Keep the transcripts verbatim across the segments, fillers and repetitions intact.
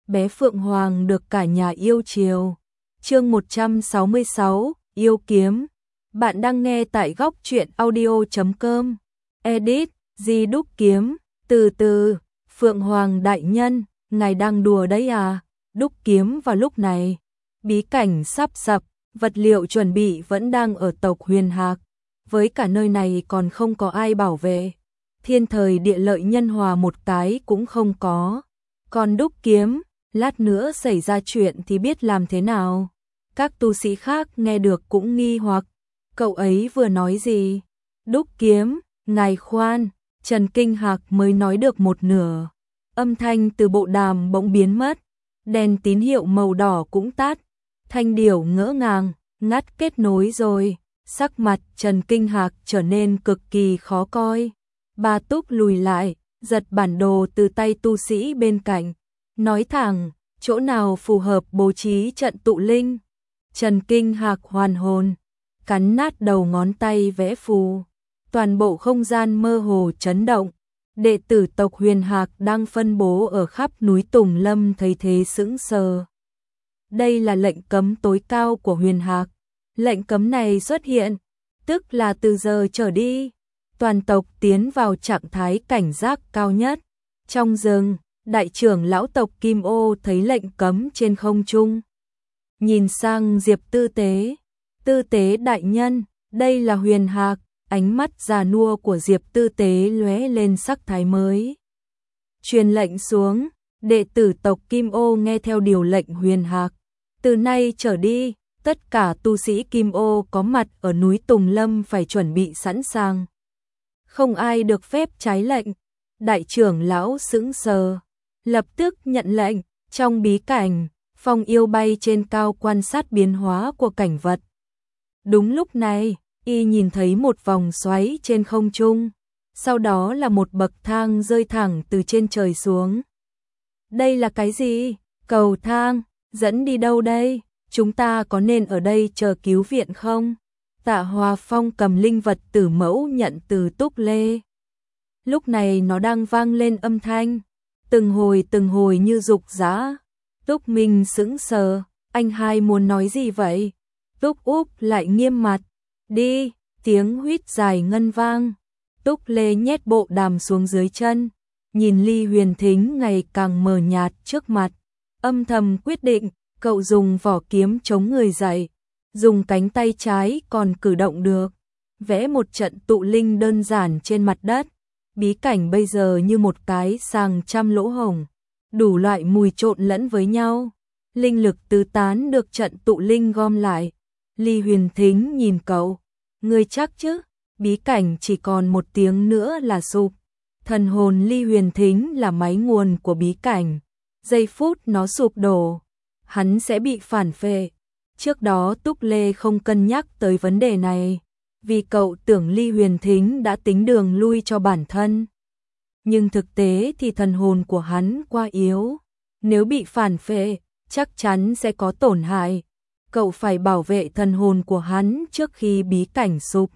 bé Phượng Hoàng được cả nhà yêu chiều. Chương một trăm sáu mươi sáu, yêu kiếm. Bạn đang nghe tại góc truyện audio chấm com. Edit, Di Đúc Kiếm. Từ từ, Phượng Hoàng đại nhân, ngài đang đùa đấy à? Đúc kiếm vào lúc này. Bí cảnh sắp sập, vật liệu chuẩn bị vẫn đang ở tộc Huyền Hạc. Với cả nơi này còn không có ai bảo vệ. Thiên thời địa lợi nhân hòa một cái cũng không có. Còn đúc kiếm, lát nữa xảy ra chuyện thì biết làm thế nào. Các tu sĩ khác nghe được cũng nghi hoặc. Cậu ấy vừa nói gì? Đúc kiếm, ngài khoan, Trần Kinh Hạc mới nói được một nửa. Âm thanh từ bộ đàm bỗng biến mất. Đèn tín hiệu màu đỏ cũng tắt. Thanh điểu ngỡ ngàng, ngắt kết nối rồi. Sắc mặt Trần Kinh Hạc trở nên cực kỳ khó coi. Bà Túc lùi lại, giật bản đồ từ tay tu sĩ bên cạnh. Nói thẳng, chỗ nào phù hợp bố trí trận tụ linh. Trần Kinh Hạc hoàn hồn, cắn nát đầu ngón tay vẽ phù. Toàn bộ không gian mơ hồ chấn động. Đệ tử tộc Huyền Hạc đang phân bố ở khắp núi Tùng Lâm thấy thế sững sờ. Đây là lệnh cấm tối cao của Huyền Hạc. Lệnh cấm này xuất hiện, tức là từ giờ trở đi, toàn tộc tiến vào trạng thái cảnh giác cao nhất. Trong rừng, đại trưởng lão tộc Kim Ô thấy lệnh cấm trên không trung. Nhìn sang Diệp Tư Tế. Tư Tế đại nhân, đây là Huyền Hạc. Ánh mắt già nua của Diệp Tư Tế lóe lên sắc thái mới. Truyền lệnh xuống, đệ tử tộc Kim Ô nghe theo điều lệnh Huyền Hạc. Từ nay trở đi, tất cả tu sĩ Kim Ô có mặt ở núi Tùng Lâm phải chuẩn bị sẵn sàng. Không ai được phép trái lệnh. Đại trưởng lão sững sờ, lập tức nhận lệnh. Trong bí cảnh, Phong Yêu bay trên cao quan sát biến hóa của cảnh vật. Đúng lúc này, y nhìn thấy một vòng xoáy trên không trung, sau đó là một bậc thang rơi thẳng từ trên trời xuống. Đây là cái gì? Cầu thang, dẫn đi đâu đây? Chúng ta có nên ở đây chờ cứu viện không? Tạ Hòa Phong cầm linh vật tử mẫu nhận từ Túc Lê. Lúc này nó đang vang lên âm thanh, từng hồi từng hồi như dục dã. Túc Minh sững sờ, anh hai muốn nói gì vậy? Túc Úc lại nghiêm mặt. Đi, tiếng huýt dài ngân vang. Túc Lê nhét bộ đàm xuống dưới chân, nhìn Ly Huyền Thính ngày càng mờ nhạt trước mặt, âm thầm quyết định, cậu dùng vỏ kiếm chống người dậy, dùng cánh tay trái còn cử động được, vẽ một trận tụ linh đơn giản trên mặt đất. Bí cảnh bây giờ như một cái sàng trăm lỗ hổng, đủ loại mùi trộn lẫn với nhau, linh lực tứ tán được trận tụ linh gom lại. Ly Huyền Thính nhìn cậu, ngươi chắc chứ? Bí cảnh chỉ còn một tiếng nữa là sụp. Thần hồn Ly Huyền Thính là máy nguồn của bí cảnh. Giây phút nó sụp đổ, hắn sẽ bị phản phệ. Trước đó Túc Lê không cân nhắc tới vấn đề này, vì cậu tưởng Ly Huyền Thính đã tính đường lui cho bản thân. Nhưng thực tế thì thần hồn của hắn quá yếu. Nếu bị phản phệ, chắc chắn sẽ có tổn hại. Cậu phải bảo vệ thần hồn của hắn trước khi bí cảnh sụp.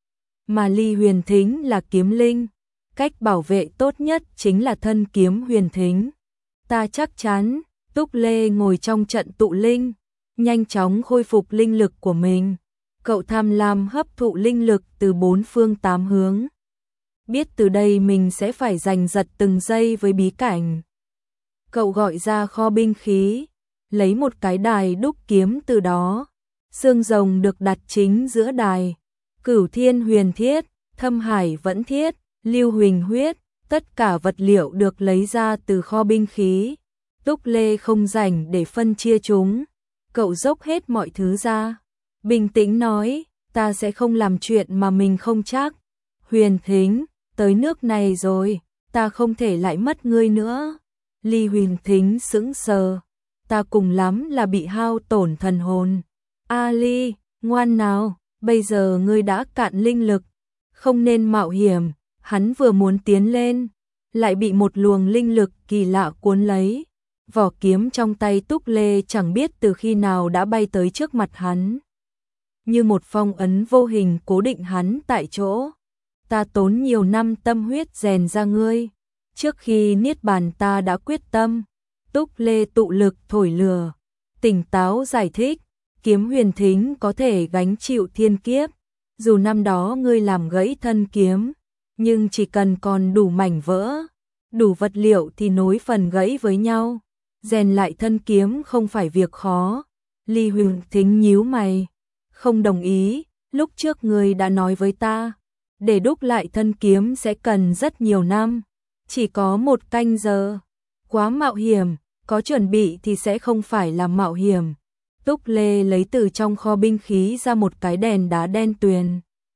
Mà Ly Huyền Thính là kiếm linh, cách bảo vệ tốt nhất chính là thân kiếm Huyền Thính. Ta chắc chắn. Túc Lê ngồi trong trận tụ linh, nhanh chóng khôi phục linh lực của mình. Cậu tham lam hấp thụ linh lực từ bốn phương tám hướng. Biết từ đây mình sẽ phải giành giật từng giây với bí cảnh. Cậu gọi ra kho binh khí, lấy một cái đài đúc kiếm từ đó. Xương rồng được đặt chính giữa đài. Cửu Thiên Huyền Thiết, Thâm Hải Vẫn Thiết, Lưu Huỳnh Huyết, tất cả vật liệu được lấy ra từ kho binh khí. Túc Lê không rảnh để phân chia chúng. Cậu dốc hết mọi thứ ra. Bình tĩnh nói, ta sẽ không làm chuyện mà mình không chắc. Huyền Thính, tới nước này rồi, ta không thể lại mất ngươi nữa. Ly Huyền Thính sững sờ. Ta cùng lắm là bị hao tổn thần hồn. A Ly, ngoan nào, bây giờ ngươi đã cạn linh lực. Không nên mạo hiểm. Hắn vừa muốn tiến lên, lại bị một luồng linh lực kỳ lạ cuốn lấy. Vỏ kiếm trong tay Túc Lê chẳng biết từ khi nào đã bay tới trước mặt hắn. Như một phong ấn vô hình cố định hắn tại chỗ. Ta tốn nhiều năm tâm huyết rèn ra ngươi. Trước khi niết bàn ta đã quyết tâm, Túc Lê tụ lực thổi lửa, tỉnh táo giải thích, kiếm huyền thính có thể gánh chịu thiên kiếp, dù năm đó ngươi làm gãy thân kiếm, nhưng chỉ cần còn đủ mảnh vỡ, đủ vật liệu thì nối phần gãy với nhau, rèn lại thân kiếm không phải việc khó. Ly Huyền Thính nhíu mày, không đồng ý, lúc trước ngươi đã nói với ta, để đúc lại thân kiếm sẽ cần rất nhiều năm, chỉ có một canh giờ, quá mạo hiểm, có chuẩn bị thì sẽ không phải là mạo hiểm. Túc Lê lấy từ trong kho binh khí ra một cái đèn đá đen tuyền.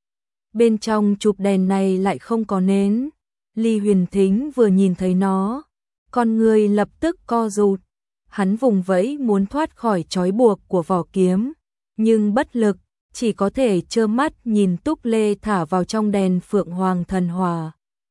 Bên trong chụp đèn này lại không có nến. Ly Huyền Thính vừa nhìn thấy nó, con người lập tức co rụt. Hắn vùng vẫy muốn thoát khỏi trói buộc của vỏ kiếm, nhưng bất lực, chỉ có thể trơ mắt nhìn Túc Lê thả vào trong đèn Phượng Hoàng Thần Hỏa.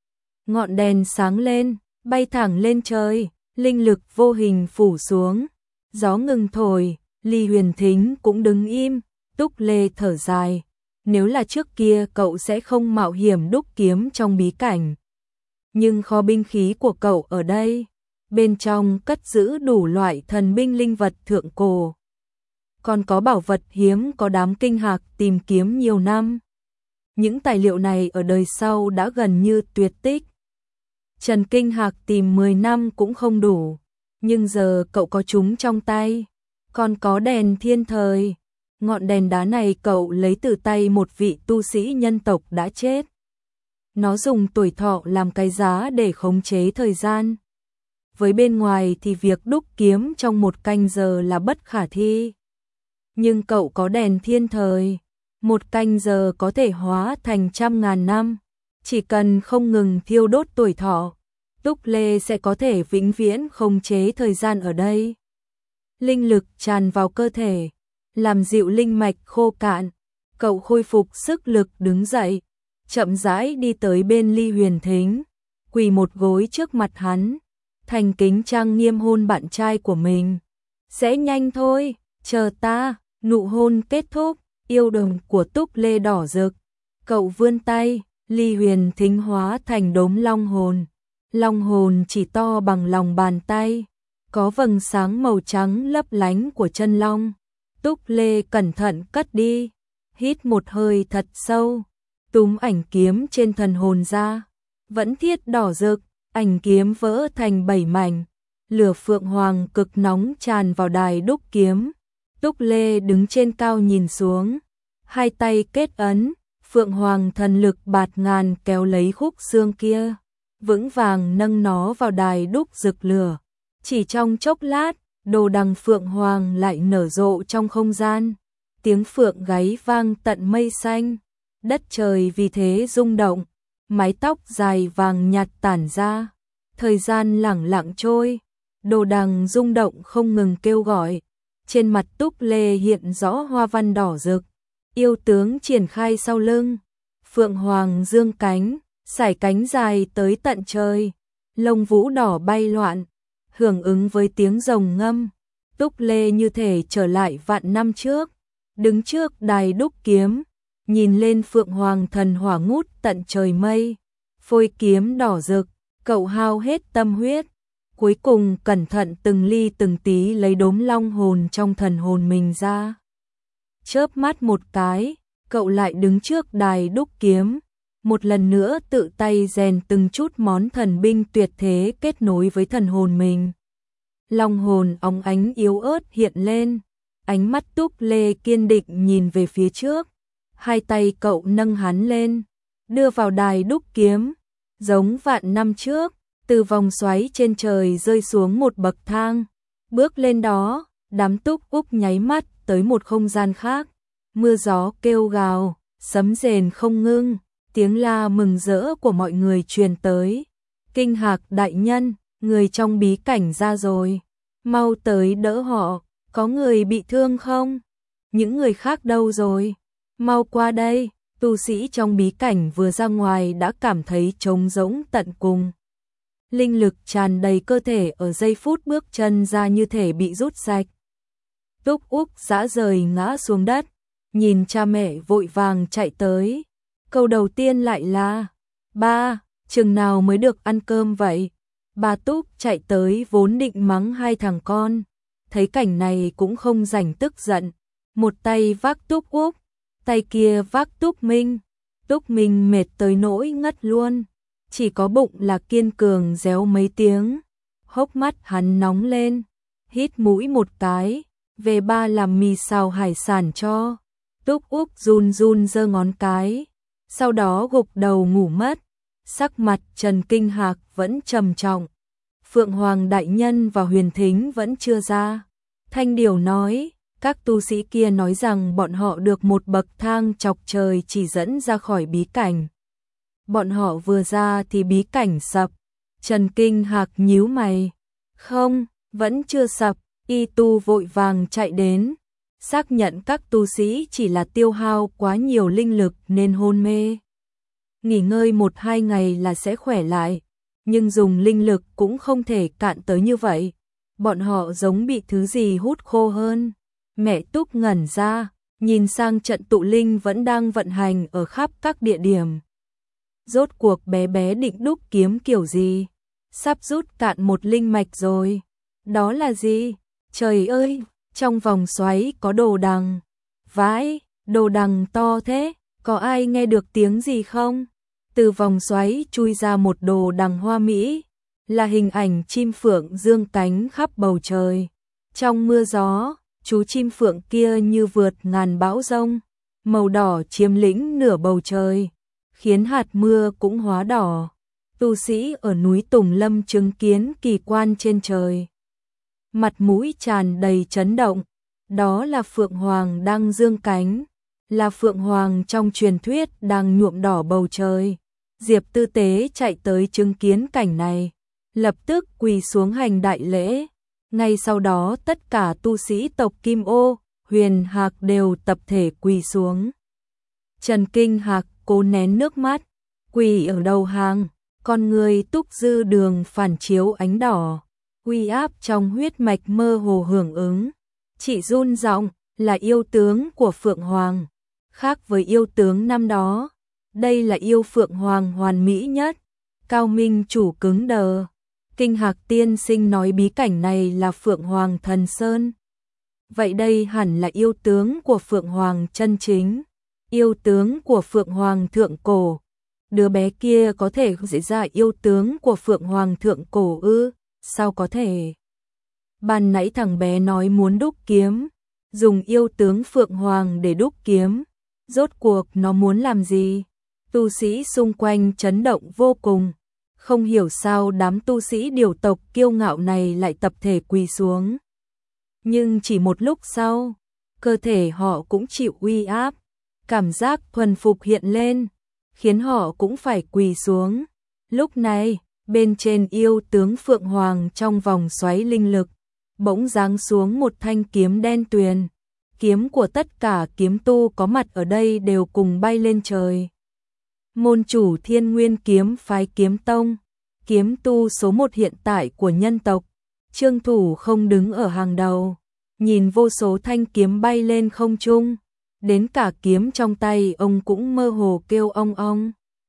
Ngọn đèn sáng lên, bay thẳng lên trời, linh lực vô hình phủ xuống. Gió ngừng thổi, Ly Huyền Thính cũng đứng im. Túc Lê thở dài, nếu là trước kia cậu sẽ không mạo hiểm đúc kiếm trong bí cảnh. Nhưng kho binh khí của cậu ở đây, bên trong cất giữ đủ loại thần binh linh vật thượng cổ. Còn có bảo vật hiếm có đám kinh hạc tìm kiếm nhiều năm. Những tài liệu này ở đời sau đã gần như tuyệt tích. Trần Kinh Hạc tìm mười năm cũng không đủ, nhưng giờ cậu có chúng trong tay. Còn có đèn thiên thời, ngọn đèn đá này cậu lấy từ tay một vị tu sĩ nhân tộc đã chết. Nó dùng tuổi thọ làm cái giá để khống chế thời gian. Với bên ngoài thì việc đúc kiếm trong một canh giờ là bất khả thi. Nhưng cậu có đèn thiên thời, một canh giờ có thể hóa thành trăm ngàn năm. Chỉ cần không ngừng thiêu đốt tuổi thọ, Túc Lê sẽ có thể vĩnh viễn khống chế thời gian ở đây. Linh lực tràn vào cơ thể, làm dịu linh mạch khô cạn. Cậu khôi phục sức lực đứng dậy, chậm rãi đi tới bên Ly Huyền Thính, quỳ một gối trước mặt hắn, thành kính trang nghiêm hôn bạn trai của mình. Sẽ nhanh thôi, chờ ta. Nụ hôn kết thúc, yêu đồng của Túc Lê đỏ rực. Cậu vươn tay, Ly Huyền Thính hóa thành đốm long hồn. Long hồn chỉ to bằng lòng bàn tay, có vầng sáng màu trắng lấp lánh của chân long. Túc Lê cẩn thận cất đi, hít một hơi thật sâu, túm ảnh kiếm trên thần hồn ra, vẫn thiết đỏ rực, ảnh kiếm vỡ thành bảy mảnh, lửa phượng hoàng cực nóng tràn vào đài đúc kiếm. Túc Lê đứng trên cao nhìn xuống, hai tay kết ấn, phượng hoàng thần lực bạt ngàn kéo lấy khúc xương kia, vững vàng nâng nó vào đài đúc rực lửa. Chỉ trong chốc lát, đồ đằng phượng hoàng lại nở rộ trong không gian, tiếng phượng gáy vang tận mây xanh, đất trời vì thế rung động, mái tóc dài vàng nhạt tản ra, thời gian lẳng lặng trôi, đồ đằng rung động không ngừng kêu gọi. Trên mặt Túc Lê hiện rõ hoa văn đỏ rực, yêu tướng triển khai sau lưng, phượng hoàng dương cánh, sải cánh dài tới tận trời, lông vũ đỏ bay loạn, hưởng ứng với tiếng rồng ngâm. Túc Lê như thể trở lại vạn năm trước, đứng trước đài đúc kiếm, nhìn lên phượng hoàng thần hỏa ngút tận trời mây, phôi kiếm đỏ rực, cậu hao hết tâm huyết. Cuối cùng cẩn thận từng ly từng tí lấy đốm long hồn trong thần hồn mình ra. Chớp mắt một cái, cậu lại đứng trước đài đúc kiếm, một lần nữa tự tay rèn từng chút món thần binh tuyệt thế kết nối với thần hồn mình. Long hồn óng ánh yếu ớt hiện lên, ánh mắt Túc Lê kiên định nhìn về phía trước, hai tay cậu nâng hắn lên, đưa vào đài đúc kiếm, giống vạn năm trước. Từ vòng xoáy trên trời rơi xuống một bậc thang, bước lên đó, đám Túc Úc nháy mắt tới một không gian khác, mưa gió kêu gào, sấm rền không ngưng, tiếng la mừng rỡ của mọi người truyền tới. Kinh Hạc đại nhân, người trong bí cảnh ra rồi, mau tới đỡ họ, có người bị thương không? Những người khác đâu rồi? Mau qua đây, tu sĩ trong bí cảnh vừa ra ngoài đã cảm thấy trống rỗng tận cùng. Linh lực tràn đầy cơ thể ở giây phút bước chân ra như thể bị rút sạch. Túc Úc dã rời ngã xuống đất, nhìn cha mẹ vội vàng chạy tới. Câu đầu tiên lại là, ba, chừng nào mới được ăn cơm vậy? Ba Túc chạy tới vốn định mắng hai thằng con, thấy cảnh này cũng không rảnh tức giận, một tay vác Túc Úc, tay kia vác Túc Minh. Túc Minh mệt tới nỗi ngất luôn, chỉ có bụng là kiên cường réo mấy tiếng. Hốc mắt hắn nóng lên, hít mũi một cái, về ba làm mì xào hải sản cho. Túc Úc run run giơ ngón cái, sau đó gục đầu ngủ mất. Sắc mặt Trần Kinh Hạc vẫn trầm trọng. Phượng Hoàng đại nhân và Huyền Thính vẫn chưa ra. Thanh Điều nói, các tu sĩ kia nói rằng bọn họ được một bậc thang chọc trời chỉ dẫn ra khỏi bí cảnh. Bọn họ vừa ra thì bí cảnh sập. Trần Kinh Hạc nhíu mày. Không, vẫn chưa sập. Y tu vội vàng chạy đến, xác nhận các tu sĩ chỉ là tiêu hao quá nhiều linh lực nên hôn mê. Nghỉ ngơi một hai ngày là sẽ khỏe lại, nhưng dùng linh lực cũng không thể cạn tới như vậy. Bọn họ giống bị thứ gì hút khô hơn. Mẹ Túc ngẩn ra, nhìn sang trận tụ linh vẫn đang vận hành ở khắp các địa điểm. Rốt cuộc bé bé định đúc kiếm kiểu gì? Sắp rút cạn một linh mạch rồi. Đó là gì? Trời ơi, trong vòng xoáy có đồ đằng. Vãi, đồ đằng to thế, có ai nghe được tiếng gì không? Từ vòng xoáy chui ra một đồ đằng hoa mỹ, là hình ảnh chim phượng dương cánh khắp bầu trời. Trong mưa gió, chú chim phượng kia như vượt ngàn bão giông, màu đỏ chiếm lĩnh nửa bầu trời, khiến hạt mưa cũng hóa đỏ. Tu sĩ ở núi Tùng Lâm chứng kiến kỳ quan trên trời, mặt mũi tràn đầy chấn động. Đó là Phượng Hoàng đang dương cánh, là Phượng Hoàng trong truyền thuyết đang nhuộm đỏ bầu trời. Diệp Tư Tế chạy tới chứng kiến cảnh này, lập tức quỳ xuống hành đại lễ. Ngay sau đó tất cả tu sĩ tộc Kim Ô, Huyền Hạc đều tập thể quỳ xuống. Trần Kinh Hạc cố nén nước mắt, quỳ ở đầu hàng, con người Túc Dư Đường phản chiếu ánh đỏ, uy áp trong huyết mạch mơ hồ hưởng ứng. Chỉ run giọng, là yêu tướng của Phượng Hoàng, khác với yêu tướng năm đó. Đây là yêu Phượng Hoàng hoàn mỹ nhất. Cao Minh chủ cứng đờ. Kinh Hạc tiên sinh nói bí cảnh này là Phượng Hoàng Thần Sơn. Vậy đây hẳn là yêu tướng của Phượng Hoàng chân chính, yêu tướng của Phượng Hoàng thượng cổ. Đứa bé kia có thể diễn ra yêu tướng của Phượng Hoàng thượng cổ ư? Sao có thể? Ban nãy thằng bé nói muốn đúc kiếm, dùng yêu tướng Phượng Hoàng để đúc kiếm. Rốt cuộc nó muốn làm gì? Tu sĩ xung quanh chấn động vô cùng. Không hiểu sao đám tu sĩ điều tộc kiêu ngạo này lại tập thể quỳ xuống. Nhưng chỉ một lúc sau, cơ thể họ cũng chịu uy áp. Cảm giác thuần phục hiện lên, khiến họ cũng phải quỳ xuống. Lúc này, bên trên yêu tướng Phượng Hoàng trong vòng xoáy linh lực, bỗng giáng xuống một thanh kiếm đen tuyền. Kiếm của tất cả kiếm tu có mặt ở đây đều cùng bay lên trời. Môn chủ Thiên Nguyên kiếm phái Kiếm Tông, kiếm tu số một hiện tại của nhân tộc, Trương Thủ không đứng ở hàng đầu, nhìn vô số thanh kiếm bay lên không trung, đến cả kiếm trong tay ông cũng mơ hồ kêu ong ong.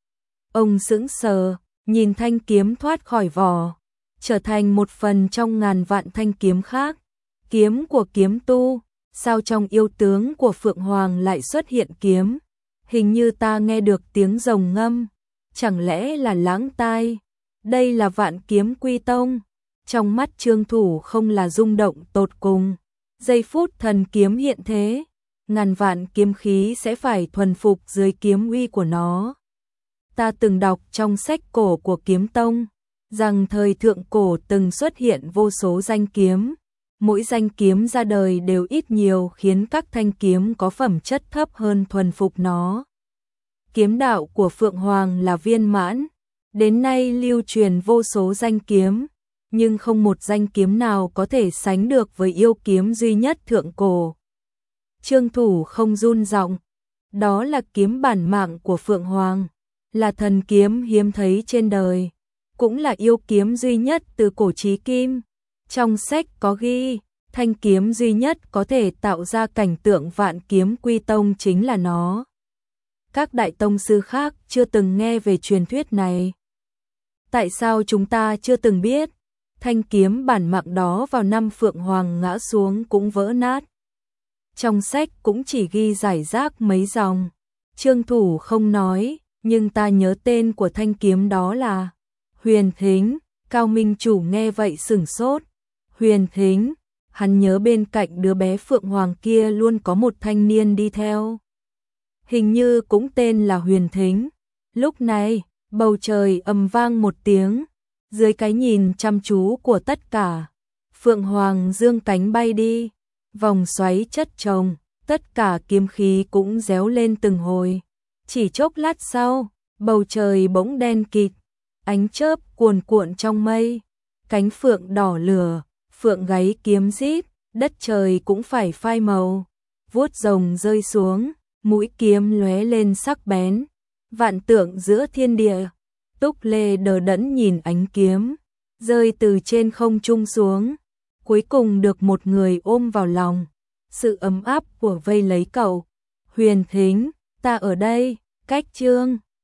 Ông sững sờ, nhìn thanh kiếm thoát khỏi vỏ, trở thành một phần trong ngàn vạn thanh kiếm khác. Kiếm của kiếm tu, sao trong yêu tướng của Phượng Hoàng lại xuất hiện kiếm? Hình như ta nghe được tiếng rồng ngâm, chẳng lẽ là lãng tai? Đây là Vạn Kiếm Quy Tông. Trong mắt Trương Thủ không là rung động tột cùng. Giây phút thần kiếm hiện thế, ngàn vạn kiếm khí sẽ phải thuần phục dưới kiếm uy của nó. Ta từng đọc trong sách cổ của Kiếm Tông, rằng thời thượng cổ từng xuất hiện vô số danh kiếm. Mỗi danh kiếm ra đời đều ít nhiều khiến các thanh kiếm có phẩm chất thấp hơn thuần phục nó. Kiếm đạo của Phượng Hoàng là viên mãn, đến nay lưu truyền vô số danh kiếm, nhưng không một danh kiếm nào có thể sánh được với yêu kiếm duy nhất thượng cổ. Trương Thủ không run giọng, đó là kiếm bản mạng của Phượng Hoàng, là thần kiếm hiếm thấy trên đời, cũng là yêu kiếm duy nhất từ cổ chí kim. Trong sách có ghi, thanh kiếm duy nhất có thể tạo ra cảnh tượng Vạn Kiếm Quy Tông chính là nó. Các đại tông sư khác chưa từng nghe về truyền thuyết này. Tại sao chúng ta chưa từng biết? Thanh kiếm bản mạng đó vào năm Phượng Hoàng ngã xuống cũng vỡ nát. Trong sách cũng chỉ ghi rải rác mấy dòng. Trương Thủ không nói, nhưng ta nhớ tên của thanh kiếm đó là Huyền Thính. Cao Minh Chủ nghe vậy sửng sốt. Huyền Thính, hắn nhớ bên cạnh đứa bé Phượng Hoàng kia luôn có một thanh niên đi theo. Hình như cũng tên là Huyền Thính. Lúc này, bầu trời ầm vang một tiếng, dưới cái nhìn chăm chú của tất cả, Phượng Hoàng dương cánh bay đi, vòng xoáy chất chồng, tất cả kiếm khí cũng réo lên từng hồi. Chỉ chốc lát sau, bầu trời bỗng đen kịt, ánh chớp cuồn cuộn trong mây, cánh phượng đỏ lửa, phượng gáy kiếm rít, đất trời cũng phải phai màu. Vuốt rồng rơi xuống, mũi kiếm lóe lên sắc bén, vạn tượng giữa thiên địa. Túc Lê đờ đẫn nhìn ánh kiếm rơi từ trên không trung xuống, cuối cùng được một người ôm vào lòng. Sự ấm áp của vây lấy cậu. Huyền Thính, ta ở đây, cách Trương